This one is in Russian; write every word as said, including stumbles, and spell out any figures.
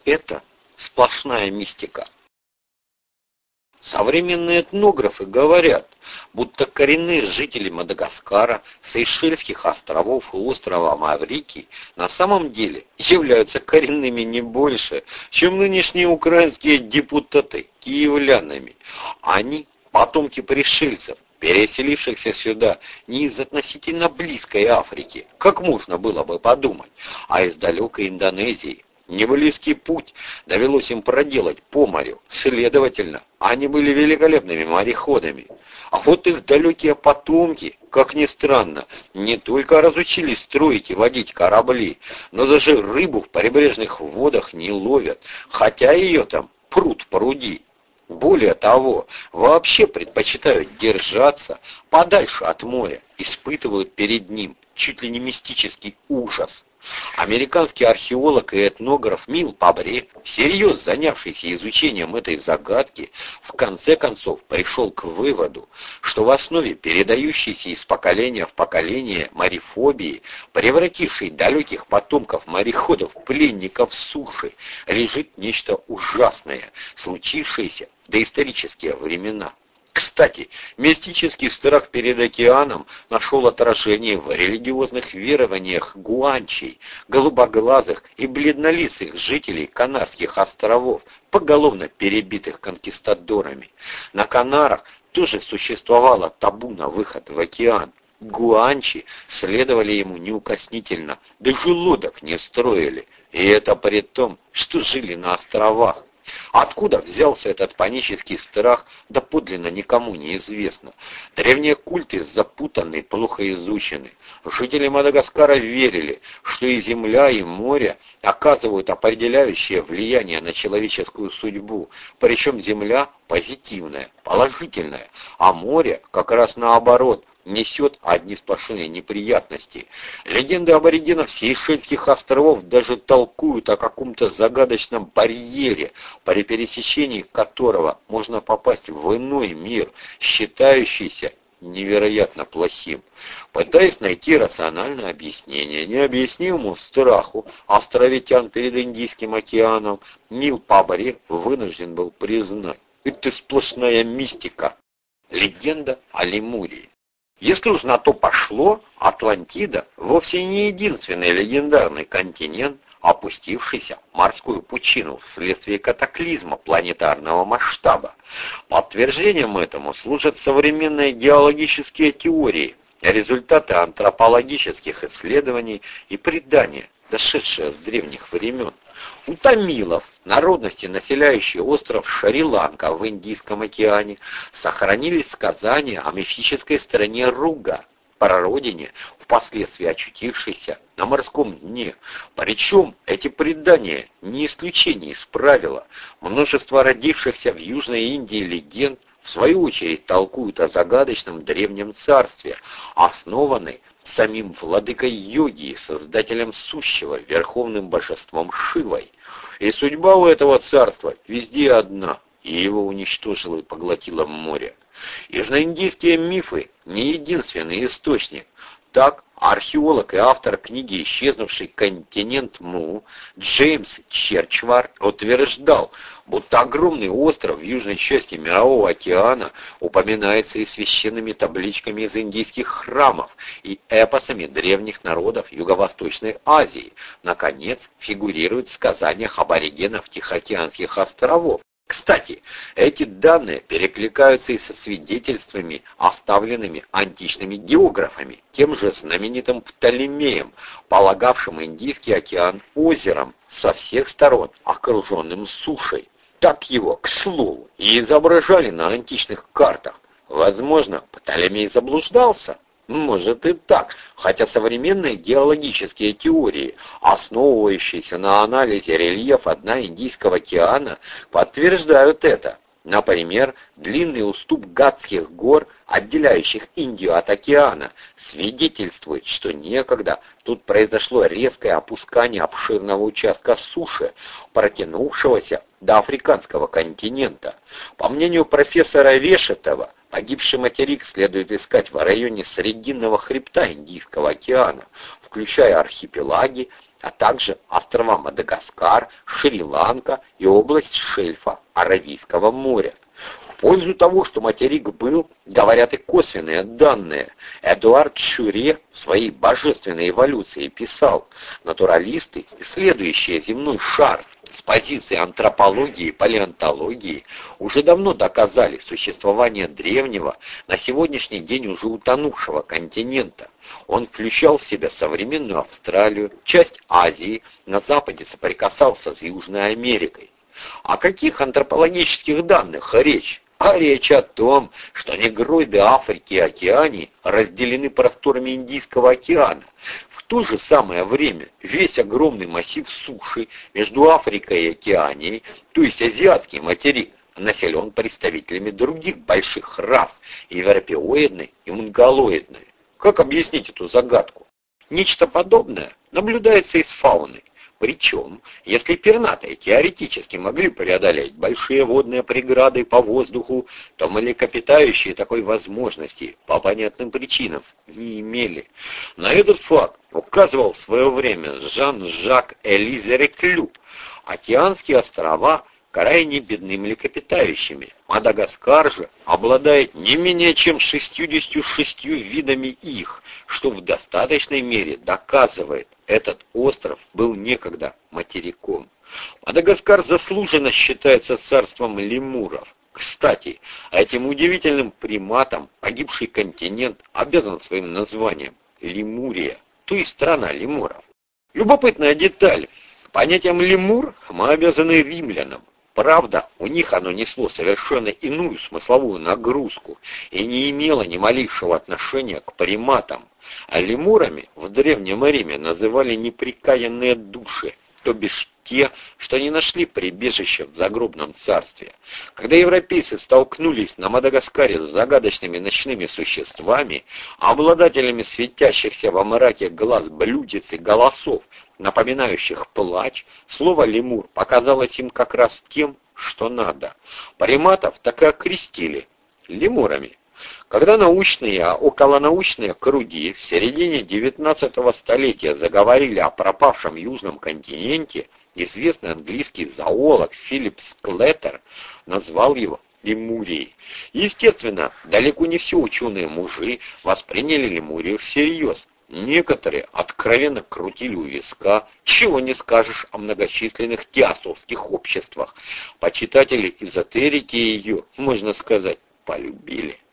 Это сплошная мистика. Современные этнографы говорят, будто коренные жители Мадагаскара, Сейшельских островов и острова Маврикий на самом деле являются коренными не больше, чем нынешние украинские депутаты киевлянами. Они потомки пришельцев, переселившихся сюда не из относительно близкой Африки, как можно было бы подумать, а из далекой Индонезии. Неблизкий путь довелось им проделать по морю, следовательно, они были великолепными мореходами. А вот их далекие потомки, как ни странно, не только разучились строить и водить корабли, но даже рыбу в прибрежных водах не ловят, хотя ее там пруд пруди. Более того, вообще предпочитают держаться подальше от моря, испытывают перед ним чуть ли не мистический ужас. Американский археолог и этнограф Мил Пабре, всерьез занявшийся изучением этой загадки, в конце концов пришел к выводу, что в основе передающейся из поколения в поколение морефобии, превратившей далеких потомков мореходов в пленников суши, лежит нечто ужасное, случившееся в доисторические времена. Кстати, мистический страх перед океаном нашел отражение в религиозных верованиях гуанчей, голубоглазых и бледнолицых жителей Канарских островов, поголовно перебитых конкистадорами. На Канарах тоже существовало табу на выход в океан. Гуанчи следовали ему неукоснительно, да желудок не строили, и это при том, что жили на островах. Откуда взялся этот панический страх, доподлинно никому не известно. Древние культы запутаны, плохо изучены. Жители Мадагаскара верили, что и земля, и море оказывают определяющее влияние на человеческую судьбу, причем земля позитивная, положительная, а море как раз наоборот, несет одни сплошные неприятности. Легенды аборигенов Сейшельских островов даже толкуют о каком-то загадочном барьере, при пересечении которого можно попасть в иной мир, считающийся невероятно плохим. Пытаясь найти рациональное объяснение необъяснимому страху островитян перед Индийским океаном, Мил Пабре вынужден был признать: это сплошная мистика. Легенда о Лемурии. Если уж на то пошло, Атлантида вовсе не единственный легендарный континент, опустившийся в морскую пучину вследствие катаклизма планетарного масштаба. Подтверждением этому служат современные геологические теории, результаты антропологических исследований и предания, дошедшие с древних времен. У тамилов, народности, населяющей остров Шри-Ланка в Индийском океане, сохранились сказания о мифической стране Руга, прародине, впоследствии очутившейся на морском дне. Причем эти предания не исключение из правила. Множество родившихся в Южной Индии легенд в свою очередь толкуют о загадочном древнем царстве, основанной самим владыкой йоги и создателем сущего, верховным божеством Шивой. И судьба у этого царства везде одна, и его уничтожило и поглотило море. Южноиндийские мифы не единственный источник. Так, археолог и автор книги «Исчезнувший континент Му» Джеймс Черчвард утверждал, будто огромный остров в южной части Мирового океана упоминается и священными табличками из индийских храмов, и эпосами древних народов Юго-Восточной Азии. Наконец, фигурирует в сказаниях аборигенов Тихоокеанских островов. Кстати, эти данные перекликаются и со свидетельствами, оставленными античными географами, тем же знаменитым Птолемеем, полагавшим Индийский океан озером, со всех сторон окруженным сушей. Так его, к слову, и изображали на античных картах. Возможно, Птолемей заблуждался. Может и так, хотя современные геологические теории, основывающиеся на анализе рельефа дна Индийского океана, подтверждают это. Например, длинный уступ Гадских гор, отделяющих Индию от океана, свидетельствует, что некогда тут произошло резкое опускание обширного участка суши, протянувшегося до африканского континента. По мнению профессора Решетова, погибший материк следует искать в районе Срединного хребта Индийского океана, включая архипелаги, а также острова Мадагаскар, Шри-Ланка и область шельфа Аравийского моря. В пользу того, что материк был, говорят и косвенные данные. Эдуард Шюре в своей божественной эволюции писал: натуралисты, исследующие земной шар с позиции антропологии и палеонтологии, уже давно доказали существование древнего, на сегодняшний день уже утонувшего континента. Он включал в себя современную Австралию, часть Азии, на западе соприкасался с Южной Америкой. О каких антропологических данных речь? А речь о том, что негроиды Африки и Океании разделены просторами Индийского океана. В то же самое время весь огромный массив суши между Африкой и Океанией, то есть азиатский материк, населен представителями других больших рас, европеоидной и монголоидной. Как объяснить эту загадку? Нечто подобное наблюдается и с фауной. Причем, если пернатые теоретически могли преодолеть большие водные преграды по воздуху, то млекопитающие такой возможности по понятным причинам не имели. На этот факт указывал в свое время Жан-Жак Элизе Реклю. Океанские острова крайне бедны млекопитающими. Мадагаскар же обладает не менее чем шестьюдесятью шестью видами их, что в достаточной мере доказывает, этот остров был некогда материком. Мадагаскар заслуженно считается царством лемуров. Кстати, этим удивительным приматам погибший континент обязан своим названием — Лемурия, то есть страна лемуров. Любопытная деталь. Понятием «лемур» мы обязаны римлянам. Правда, у них оно несло совершенно иную смысловую нагрузку и не имело ни малейшего отношения к приматам. А лемурами в Древнем Риме называли неприкаянные души, то бишь те, что не нашли прибежище в загробном царстве. Когда европейцы столкнулись на Мадагаскаре с загадочными ночными существами, обладателями светящихся во мраке глаз блюдец и голосов, напоминающих плач, слово «лемур» показалось им как раз тем, что надо. Приматов так и окрестили лемурами. Когда научные, а околонаучные круги в середине девятнадцатого столетия заговорили о пропавшем южном континенте, известный английский зоолог Филипп Склеттер назвал его Лемурией. Естественно, далеко не все ученые-мужи восприняли Лемурию всерьез. Некоторые откровенно крутили у виска, чего не скажешь о многочисленных теософских обществах. Почитатели эзотерики ее, можно сказать, полюбили.